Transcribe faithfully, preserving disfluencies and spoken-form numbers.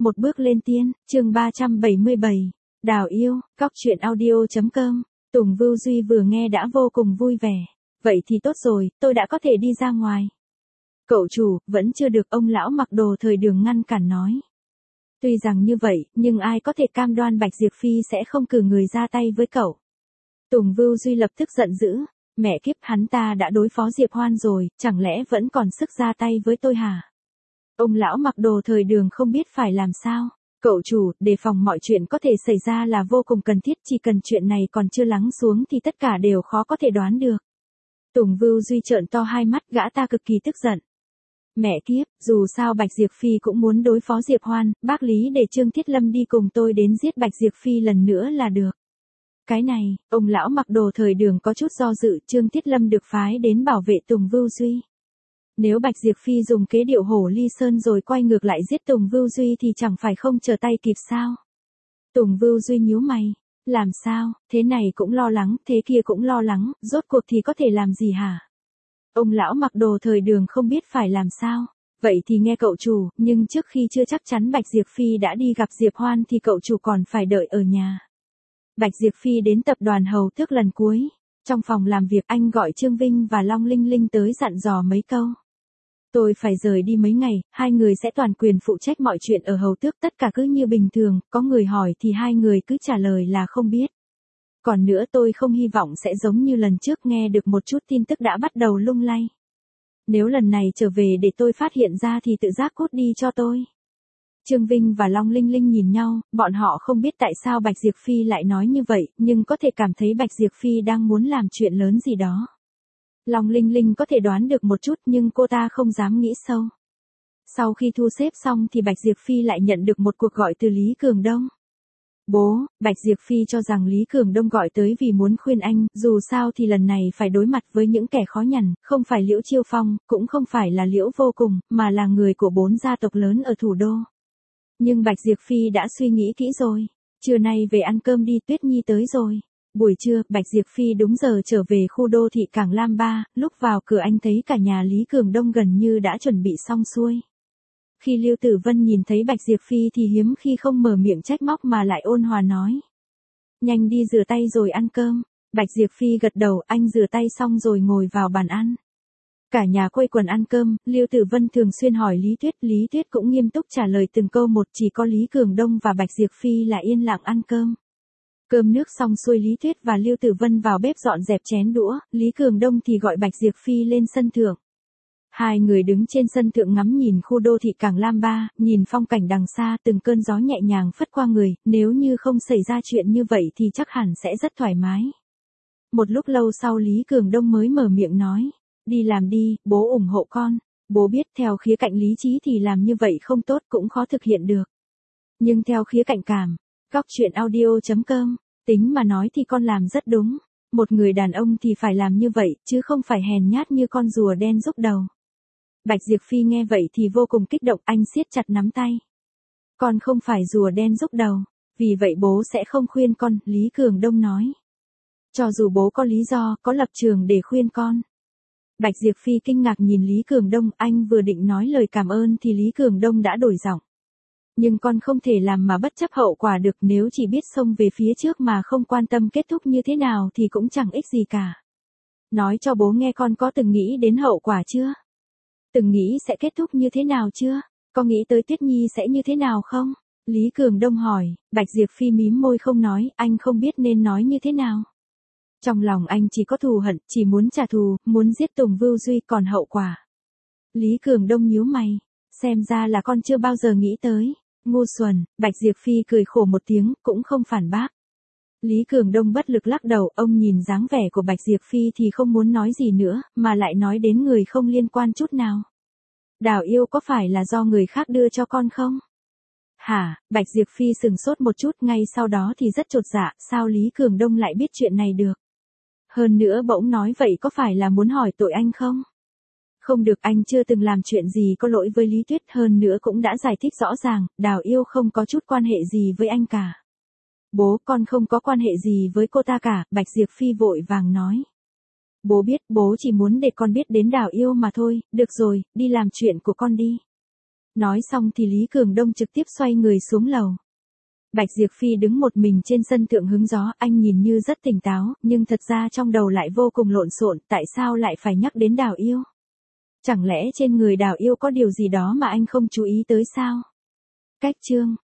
Một bước lên tiên, chương ba trăm bảy mươi bảy. Đào yêu, cóc truyện audio.com. Tùng Vưu Duy vừa nghe đã vô cùng vui vẻ. Vậy thì tốt rồi, tôi đã có thể đi ra ngoài. Cậu chủ, vẫn chưa được ông lão mặc đồ thời Đường ngăn cản nói. Tuy rằng như vậy, nhưng ai có thể cam đoan Bạch Diệp Phi sẽ không cử người ra tay với cậu. Tùng Vưu Duy lập tức giận dữ. Mẹ kiếp, hắn ta đã đối phó Diệp Hoan rồi, chẳng lẽ vẫn còn sức ra tay với tôi hả? Ông lão mặc đồ thời Đường không biết phải làm sao. Cậu chủ, đề phòng mọi chuyện có thể xảy ra là vô cùng cần thiết, chỉ cần chuyện này còn chưa lắng xuống thì tất cả đều khó có thể đoán được. Tùng Vưu Duy trợn to hai mắt, gã ta cực kỳ tức giận. Mẹ kiếp, dù sao Bạch Diệp Phi cũng muốn đối phó Diệp Hoan, bác lý để Trương Thiết Lâm đi cùng tôi đến giết Bạch Diệp Phi lần nữa là được. Cái này, ông lão mặc đồ thời Đường có chút do dự, Trương Thiết Lâm được phái đến bảo vệ Tùng Vưu Duy. Nếu Bạch Diệp Phi dùng kế điệu hổ ly sơn rồi quay ngược lại giết Tùng Vưu Duy thì chẳng phải không chờ tay kịp sao? Tùng Vưu Duy nhíu mày. Làm sao, thế này cũng lo lắng, thế kia cũng lo lắng, rốt cuộc thì có thể làm gì hả? Ông lão mặc đồ thời Đường không biết phải làm sao. Vậy thì nghe cậu chủ, nhưng trước khi chưa chắc chắn Bạch Diệp Phi đã đi gặp Diệp Hoan thì cậu chủ còn phải đợi ở nhà. Bạch Diệp Phi đến tập đoàn Hầu Tước lần cuối. Trong phòng làm việc anh gọi Trương Vinh và Long Linh Linh tới dặn dò mấy câu. Tôi phải rời đi mấy ngày, hai người sẽ toàn quyền phụ trách mọi chuyện ở Hầu Tước, tất cả cứ như bình thường, có người hỏi thì hai người cứ trả lời là không biết. Còn nữa tôi không hy vọng sẽ giống như lần trước nghe được một chút tin tức đã bắt đầu lung lay. Nếu lần này trở về để tôi phát hiện ra thì tự giác cút đi cho tôi. Trương Vinh và Long Linh Linh nhìn nhau, bọn họ không biết tại sao Bạch Diệp Phi lại nói như vậy, nhưng có thể cảm thấy Bạch Diệp Phi đang muốn làm chuyện lớn gì đó. Long Linh Linh có thể đoán được một chút nhưng cô ta không dám nghĩ sâu. Sau khi thu xếp xong thì Bạch Diệp Phi lại nhận được một cuộc gọi từ Lý Cường Đông. Bố, Bạch Diệp Phi cho rằng Lý Cường Đông gọi tới vì muốn khuyên anh, dù sao thì lần này phải đối mặt với những kẻ khó nhằn, không phải Liễu Chiêu Phong, cũng không phải là Liễu Vô Cùng, mà là người của bốn gia tộc lớn ở thủ đô. Nhưng Bạch Diệp Phi đã suy nghĩ kỹ rồi. Trưa nay về ăn cơm đi, Tuyết Nhi tới rồi. Buổi trưa, Bạch Diệp Phi đúng giờ trở về khu đô thị Cảng Lam ba, lúc vào cửa anh thấy cả nhà Lý Cường Đông gần như đã chuẩn bị xong xuôi. Khi Lưu Tử Vân nhìn thấy Bạch Diệp Phi thì hiếm khi không mở miệng trách móc mà lại ôn hòa nói. Nhanh đi rửa tay rồi ăn cơm. Bạch Diệp Phi gật đầu, anh rửa tay xong rồi ngồi vào bàn ăn. Cả nhà quây quần ăn cơm, Lưu Tử Vân thường xuyên hỏi Lý Tuyết, Lý Tuyết cũng nghiêm túc trả lời từng câu một, chỉ có Lý Cường Đông và Bạch Diệp Phi là yên lặng ăn cơm. Cơm nước xong xuôi Lý Tuyết và Lưu Tử Vân vào bếp dọn dẹp chén đũa, Lý Cường Đông thì gọi Bạch Diệp Phi lên sân thượng. Hai người đứng trên sân thượng ngắm nhìn khu đô thị Cảng Lam ba, nhìn phong cảnh đằng xa, từng cơn gió nhẹ nhàng phất qua người, nếu như không xảy ra chuyện như vậy thì chắc hẳn sẽ rất thoải mái. Một lúc lâu sau Lý Cường Đông mới mở miệng nói, đi làm đi, bố ủng hộ con. Bố biết theo khía cạnh lý trí thì làm như vậy không tốt, cũng khó thực hiện được. Nhưng theo khía cạnh cảm, cóc truyện audio.com, tính mà nói thì con làm rất đúng. Một người đàn ông thì phải làm như vậy, chứ không phải hèn nhát như con rùa đen rúc đầu. Bạch Diệp Phi nghe vậy thì vô cùng kích động, anh siết chặt nắm tay. Con không phải rùa đen rúc đầu, vì vậy bố sẽ không khuyên con, Lý Cường Đông nói. Cho dù bố có lý do, có lập trường để khuyên con. Bạch Diệp Phi kinh ngạc nhìn Lý Cường Đông, anh vừa định nói lời cảm ơn thì Lý Cường Đông đã đổi giọng. Nhưng con không thể làm mà bất chấp hậu quả được, nếu chỉ biết xông về phía trước mà không quan tâm kết thúc như thế nào thì cũng chẳng ích gì cả. Nói cho bố nghe, con có từng nghĩ đến hậu quả chưa? Từng nghĩ sẽ kết thúc như thế nào chưa? Có nghĩ tới Tuyết Nhi sẽ như thế nào không? Lý Cường Đông hỏi. Bạch Diệp Phi mím môi không nói, anh không biết nên nói như thế nào. Trong lòng anh chỉ có thù hận, chỉ muốn trả thù, muốn giết Tùng Vưu Duy, còn hậu quả. Lý Cường Đông nhíu mày. Xem ra là con chưa bao giờ nghĩ tới. Ngu xuẩn. Bạch Diệp Phi cười khổ một tiếng, cũng không phản bác. Lý Cường Đông bất lực lắc đầu, ông nhìn dáng vẻ của Bạch Diệp Phi thì không muốn nói gì nữa, mà lại nói đến người không liên quan chút nào. Đào yêu có phải là do người khác đưa cho con không? Hả? Bạch Diệp Phi sừng sốt một chút, ngay sau đó thì rất chột dạ, sao Lý Cường Đông lại biết chuyện này được? Hơn nữa bỗng nói vậy có phải là muốn hỏi tội anh không? Không được, anh chưa từng làm chuyện gì có lỗi với Lý Tuyết, hơn nữa cũng đã giải thích rõ ràng, Đào yêu không có chút quan hệ gì với anh cả. Bố, con không có quan hệ gì với cô ta cả, Bạch Diệp Phi vội vàng nói. Bố biết, bố chỉ muốn để con biết đến Đào yêu mà thôi, được rồi, đi làm chuyện của con đi. Nói xong thì Lý Cường Đông trực tiếp xoay người xuống lầu. Bạch Diệp Phi đứng một mình trên sân thượng hứng gió, anh nhìn như rất tỉnh táo, nhưng thật ra trong đầu lại vô cùng lộn xộn, tại sao lại phải nhắc đến Đào Yêu? Chẳng lẽ trên người Đào Yêu có điều gì đó mà anh không chú ý tới sao? Cách chương